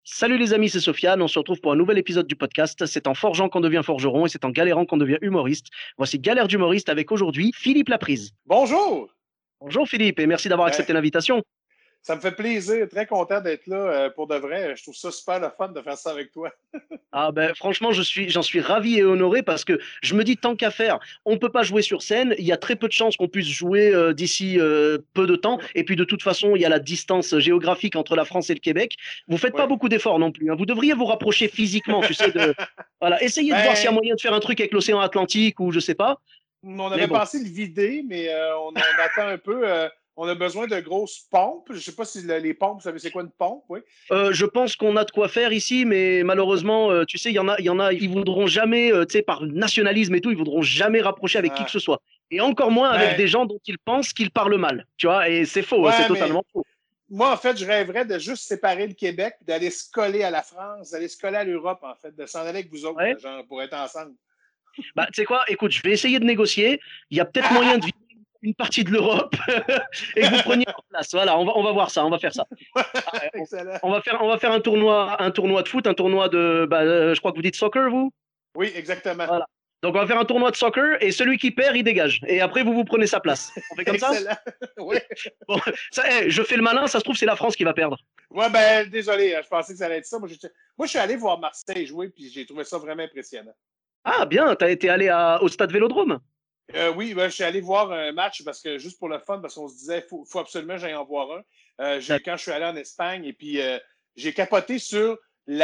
Salut les amis, c'est Sofiane. On se retrouve pour un nouvel épisode du podcast. C'est en forgeant qu'on devient forgeron et c'est en galérant qu'on devient humoriste. Voici Galère d'humoriste avec aujourd'hui Philippe Laprise. Bonjour! Bonjour Philippe et merci d'avoir Ben, accepté l'invitation. ça me fait plaisir, très content d'être là pour de vrai. Je trouve ça super le fun de faire ça avec toi. Ah ben franchement, j'en suis ravi et honoré parce que je me dis tant qu'à faire, on peut pas jouer sur scène. Il y a très peu de chances qu'on puisse jouer d'ici peu de temps. Et puis de toute façon, il y a la distance géographique entre la France et le Québec. Vous faites pas Oui. beaucoup d'efforts non plus, hein. Vous devriez vous rapprocher physiquement, tu sais, de voilà, essayez de voir s'il y a Ben, moyen de faire un truc avec l'océan Atlantique ou je sais pas. on Mais avait bon. pensé le vider, mais on attend un peu. On a besoin de grosses pompes. Je ne sais pas si les pompes, vous savez c'est quoi une pompe, oui? Je pense qu'on a de quoi faire ici, mais malheureusement, tu sais, ils voudront jamais, tu sais, par nationalisme et tout, ils voudront jamais rapprocher avec qui que Ah, ce soit. Et encore moins avec ben, des gens dont ils pensent qu'ils parlent mal, tu vois. Et c'est faux, hein, c'est ouais, mais totalement faux. moi, en fait, je rêverais de juste séparer le Québec, d'aller se coller à la France, d'aller se coller à l'Europe, en fait, de s'en aller avec vous autres, Ouais. genre, pour être ensemble. Bah, tu sais quoi? Écoute, je vais essayer de négocier. Il y a peut-être moyen de vivre une partie de l'Europe et que vous preniez en place. Voilà, on va voir ça, on va faire ça. Ah, ouais, Excellent. on va faire un tournoi de foot, un tournoi de, bah, je crois que vous dites soccer, vous? Oui, exactement. Voilà. Donc on va faire un tournoi de soccer et celui qui perd, il dégage. Et après, vous prenez sa place. On fait comme ça? Excellent. Oui. Bon, ça, je fais le malin, ça se trouve, c'est la France qui va perdre. Ouais, ben, désolé, je pensais que ça allait être ça. Moi, je suis allé voir Marseille jouer, puis j'ai trouvé ça vraiment impressionnant. Ah, bien, t'as été allé au stade Vélodrome. Oui, ben, je suis allé voir un match parce que juste pour le fun, parce qu'on se disait, faut absolument que j'aille en voir un. Quand je suis allé en Espagne, et puis j'ai capoté sur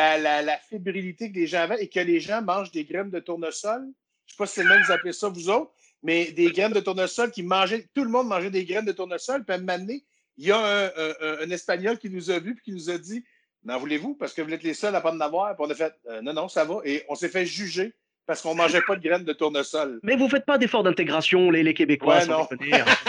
la fébrilité que les gens avaient et que les gens mangent des graines de tournesol. Je ne sais pas si c'est le même que vous appelez ça, vous autres, mais des graines de tournesol qui mangeaient, tout le monde mangeait des graines de tournesol. Puis à un moment donné, il y a un Espagnol qui nous a vus et qui nous a dit, n'en voulez-vous? Parce que vous êtes les seuls à pas en avoir. Puis on a fait, non, non, ça va. Et on s'est fait juger parce qu'on ne mangeait pas de graines de tournesol. Mais vous faites pas d'efforts d'intégration, les Québécois, Ouais, sans non. déconner, hein.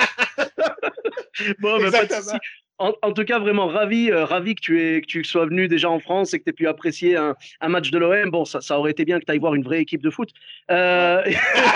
Bon, ben, pas de souci. Exactement. En tout cas, vraiment ravi, ravi que tu sois venu déjà en France et que tu aies pu apprécier un match de l'OM. Bon, ça aurait été bien que tu ailles voir une vraie équipe de foot. Ouais. Euh,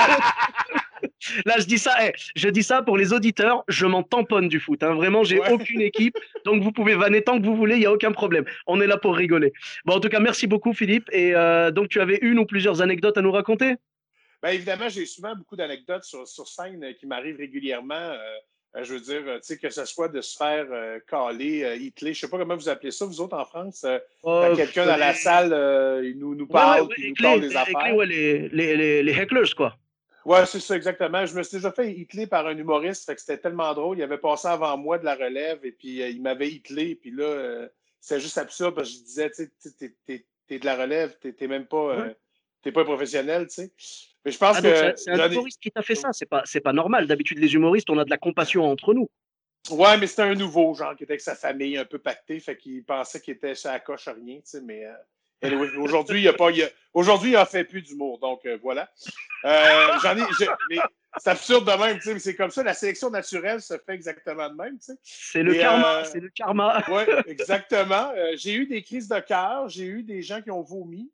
Là, je dis ça pour les auditeurs, je m'en tamponne du foot, hein. Vraiment, j'ai Ouais. aucune équipe, donc vous pouvez vanner tant que vous voulez, il n'y a aucun problème. On est là pour rigoler. Bon, en tout cas, merci beaucoup, Philippe. Et donc, tu avais une ou plusieurs anecdotes à nous raconter? Ben, évidemment, j'ai souvent beaucoup d'anecdotes sur scène qui m'arrivent régulièrement. Je veux dire, tu sais, que ce soit de se faire caler, hitler, je sais pas comment vous appelez ça, vous autres en France, quand quelqu'un dans la salle, il nous parle, puis il nous parle des éclé, affaires. ouais, les hecklers, quoi. Ouais, c'est ça, exactement. Je me suis déjà fait hitler par un humoriste, fait que c'était tellement drôle. Il avait passé avant moi de la relève, et puis il m'avait hitler, puis là, c'était juste absurde, parce que je disais, tu sais, t'es de la relève, t'es même pas, Ouais. t'es pas un professionnel, tu sais. Mais je pense Ah, donc que c'est un j'en ai. humoriste qui t'a fait ça, c'est pas normal. D'habitude, les humoristes, on a de la compassion entre nous. Ouais, mais c'était un nouveau, genre, qui était avec sa famille, un peu pacté, fait qu'il pensait qu'il était sur la coche à rien, tu sais, mais anyway, aujourd'hui, aujourd'hui, il a fait plus d'humour, donc voilà. Mais c'est absurde de même, tu sais, mais c'est comme ça, la sélection naturelle se fait exactement de même, tu sais. C'est le Et karma, c'est le karma. ouais, exactement. J'ai eu des crises de cœur, j'ai eu des gens qui ont vomi.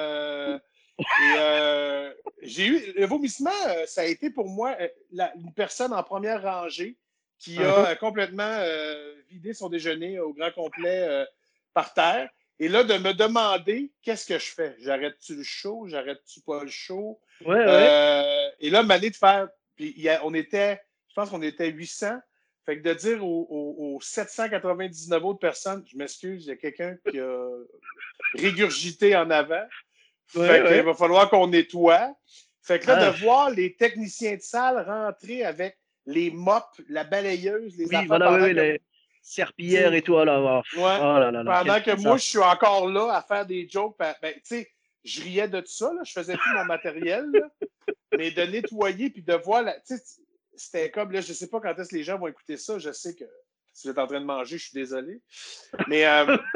Et j'ai eu le vomissement, ça a été pour moi une personne en première rangée qui a complètement vidé son déjeuner au grand complet par terre. Et là, de me demander qu'est-ce que je fais? J'arrête-tu le show? J'arrête-tu pas le show? Ouais, ouais. Et là, m'aller de faire. Puis je pense qu'on était 800. Fait que de dire aux 799 autres personnes, je m'excuse, il y a quelqu'un qui a régurgité en avant. Ouais, Fait qu'il ouais. va falloir qu'on nettoie. Fait que là, de Ah, voir les techniciens de salle rentrer avec les mops, la balayeuse, les oui, affaires voilà, ouais, pendant ouais, que, tu les serpillères sais, et tout. Oh là, ouais, oh là là là, quelle pendant que moi, ça. je suis encore là à faire des jokes. Ben, tu sais, je riais de tout ça, là, je faisais plus mon matériel, là, mais de nettoyer puis de voir, tu sais, c'était comme, là, je sais pas quand est-ce que les gens vont écouter ça, je sais que si vous êtes en train de manger, je suis désolé. Mais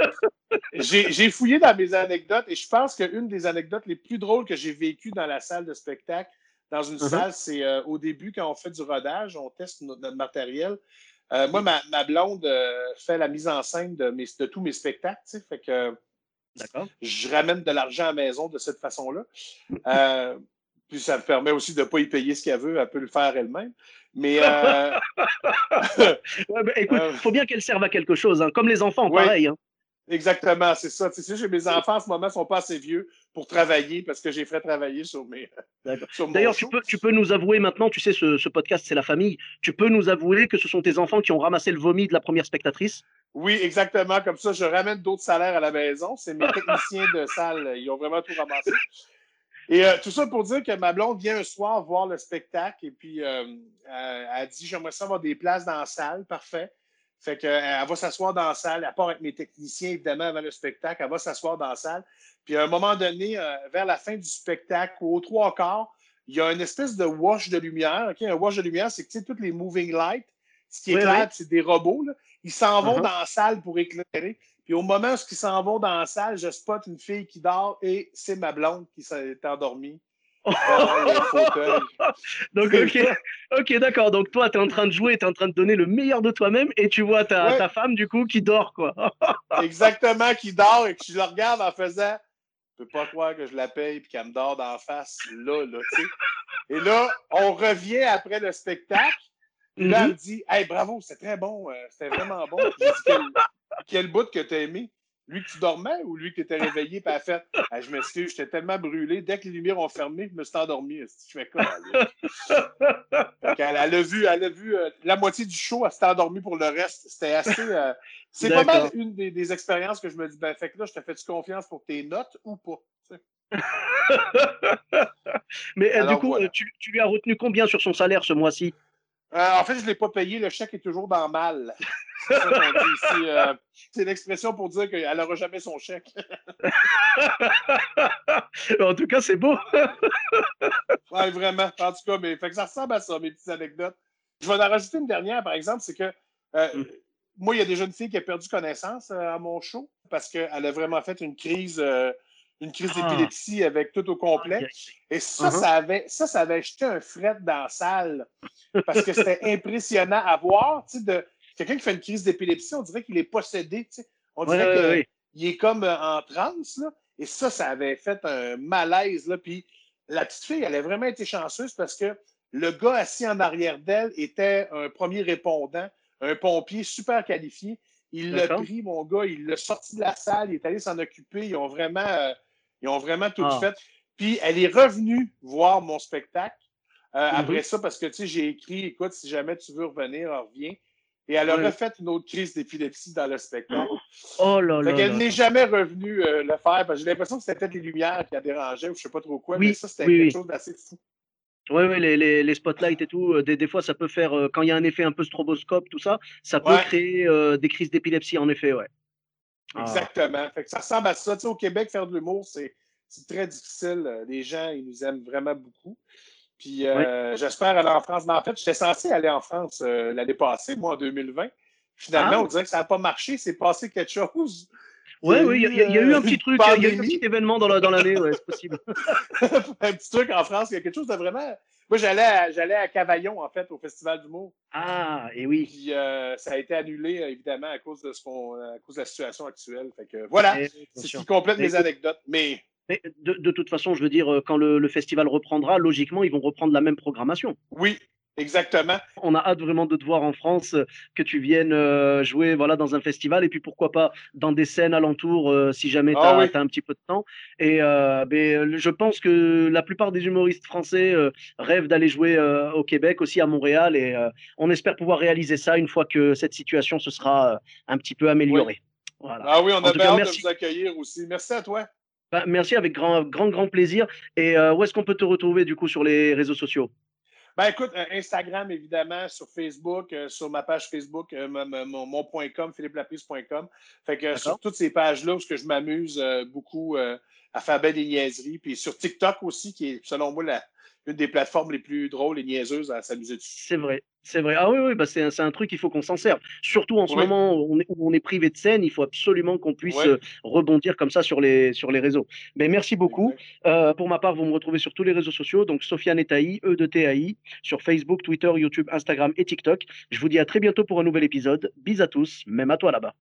j'ai fouillé dans mes anecdotes et je pense qu'une des anecdotes les plus drôles que j'ai vécues dans la salle de spectacle, dans une Mhm. salle, c'est au début, quand on fait du rodage, on teste notre matériel. Moi, ma blonde fait la mise en scène de tous mes spectacles, tu sais, fait que D'accord. je ramène de l'argent à la maison de cette façon-là. Euh, Puis ça me permet aussi de ne pas y payer ce qu'elle veut, elle peut le faire elle-même. Mais Ouais, bah, écoute, euh, faut bien qu'elle serve à quelque chose, hein. Comme les enfants, oui, pareil, hein. Exactement, c'est ça. Tu sais, mes enfants en ce moment ne sont pas assez vieux pour travailler parce que j'ai fait travailler D'accord. sur mon D'ailleurs, show. tu peux nous avouer maintenant, tu sais, ce podcast, c'est la famille. Tu peux nous avouer que ce sont tes enfants qui ont ramassé le vomi de la première spectatrice? Oui, exactement. Comme ça, je ramène d'autres salaires à la maison. C'est mes techniciens de salle. Ils ont vraiment tout ramassé. Et tout ça pour dire que ma blonde vient un soir voir le spectacle et puis elle a dit j'aimerais ça avoir des places dans la salle. Parfait. Fait qu'elle va s'asseoir dans la salle, à part avec mes techniciens, évidemment, avant le spectacle, elle va s'asseoir dans la salle. Puis à un moment donné, vers la fin du spectacle, ou aux trois quarts, il y a une espèce de wash de lumière. Okay? Un wash de lumière, c'est que tu sais, tous les moving lights, ce qui Oui, éclaire, oui. c'est des robots. Là. Ils s'en vont Uh-huh. dans la salle pour éclairer. Puis au moment où ils s'en vont dans la salle, je spot une fille qui dort et c'est ma blonde qui s'est endormie dans le fauteuil. Donc, ok, ok, d'accord. Donc, toi, tu es en train de jouer, tu es en train de donner le meilleur de toi-même et tu vois Ouais, ta femme, du coup, qui dort, quoi. exactement, qui dort et que je le regarde en faisant je peux pas croire que je la paye et qu'elle me dort d'en face là, tu sais. Et là, on revient après le spectacle. Puis là, elle Mhm. me dit hey, bravo, c'était très bon, c'était vraiment bon. Puis j'ai dit quel bout que tu as aimé? Lui que tu dormais ou lui que tu étais réveillé? Puis elle a fait hey, je m'excuse, j'étais tellement brûlé. Dès que les lumières ont fermé, je me suis endormi. Je fais calique. Fait qu'elle elle a vu la moitié du show, elle s'était endormie pour le reste. C'était assez. C'est pas mal D'accord. une des expériences que je me dis ben, fait que là, je te fais-tu confiance pour tes notes ou pas? T'sais. Mais du Alors coup, voilà. tu lui as retenu combien sur son salaire ce mois-ci? En fait, je ne l'ai pas payé. Le chèque est toujours dans mal. C'est ça qu'on dit ici. C'est l'expression pour dire qu'elle n'aura jamais son chèque. En tout cas, c'est beau. Ouais, vraiment. En tout cas, mais fait que ça ressemble à ça, mes petites anecdotes. Je vais en rajouter une dernière, par exemple, c'est que euh, moi, il y a déjà une fille qui a perdu connaissance à mon show parce qu'elle a vraiment fait une crise Ah, d'épilepsie avec tout au aïe, complet. aïe, aïe. Et ça, Uh-huh. ça avait jeté un fret dans la salle parce que c'était impressionnant à voir. Tu sais, de quelqu'un qui fait une crise d'épilepsie, on dirait qu'il est possédé. Tu sais. On Ouais, dirait ouais, qu'il ouais. est comme en transe. Là. Et ça avait fait un malaise. Là. Puis la petite fille, elle a vraiment été chanceuse parce que le gars assis en arrière d'elle était un premier répondant, un pompier super qualifié. Il l'a D'accord. pris, mon gars, il l'a sorti de la salle, il est allé s'en occuper. Ils ont vraiment tout Ah. fait. Puis elle est revenue voir mon spectacle Mhm. après ça parce que tu sais, j'ai écrit, écoute, si jamais tu veux revenir, reviens. Et elle a Ouais, ouais. refait une autre crise d'épilepsie dans le spectacle. Oh là Fait là qu'elle là n'est là. jamais revenue le faire parce que j'ai l'impression que c'était peut-être les lumières qui a dérangé ou je sais pas trop quoi, mais Oui, ça, c'était oui, quelque oui. chose d'assez fou. Ouais, ouais, les spotlights et tout, des fois, ça peut faire, quand il y a un effet un peu stroboscope, tout ça, ça peut Ouais, créer des crises d'épilepsie, en effet, ouais. Ah, exactement. Fait que ça ressemble à ça. Tu sais, au Québec, faire de l'humour, c'est très difficile. Les gens, ils nous aiment vraiment beaucoup. Puis ouais. j'espère aller en France. Mais en fait, j'étais censé aller en France l'année passée, moi, en 2020. Finalement, Ah, on dirait que ça n'a pas marché. C'est passé quelque chose. Il y a ouais, ouais, eu il y a eu un petit une truc, il y a eu un petit pandémie. événement dans l'année, ouais, c'est possible. Un petit truc en France. Il y a quelque chose de vraiment. Moi, j'allais à Cavaillon, en fait, au Festival d'humour. Ah, et oui. Puis ça a été annulé, évidemment, à cause à cause de la situation actuelle. Fait que voilà, Et, oui, bien c'est ce qui sûr. complète Mais mes écoute, anecdotes. Mais de toute façon, je veux dire, quand le festival reprendra, logiquement, ils vont reprendre la même programmation. oui, exactement. On a hâte vraiment de te voir en France, que tu viennes jouer voilà, dans un festival et puis pourquoi pas dans des scènes alentours si jamais tu Ah as, oui, un petit peu de temps. Et je pense que la plupart des humoristes français rêvent d'aller jouer au Québec, aussi à Montréal. Et on espère pouvoir réaliser ça une fois que cette situation se sera un petit peu oui. améliorée. Voilà. Ah oui, on En a tout bien cas, hâte de merci. vous accueillir aussi. Merci à toi. Bah, merci avec grand plaisir. Et où est-ce qu'on peut te retrouver du coup sur les réseaux sociaux? Ben écoute, Instagram, évidemment, sur Facebook, sur ma page Facebook, mon point .com, philippelaprise.com. Fait que D'accord? sur toutes ces pages-là, où je m'amuse beaucoup à faire belle des niaiseries. Puis sur TikTok aussi, qui est, selon moi, une des plateformes les plus drôles et niaiseuses à s'amuser dessus. C'est vrai, c'est vrai. Ah oui, oui, bah c'est un truc, il faut qu'on s'en serve. Surtout en ce Oui, moment où on est privé de scène, il faut absolument qu'on puisse oui, rebondir comme ça sur les réseaux. Mais merci beaucoup. exact. Pour ma part, vous me retrouvez sur tous les réseaux sociaux, donc Sofiane Etaï, E de TAI, sur Facebook, Twitter, YouTube, Instagram et TikTok. Je vous dis à très bientôt pour un nouvel épisode. Bis à tous, même à toi là-bas.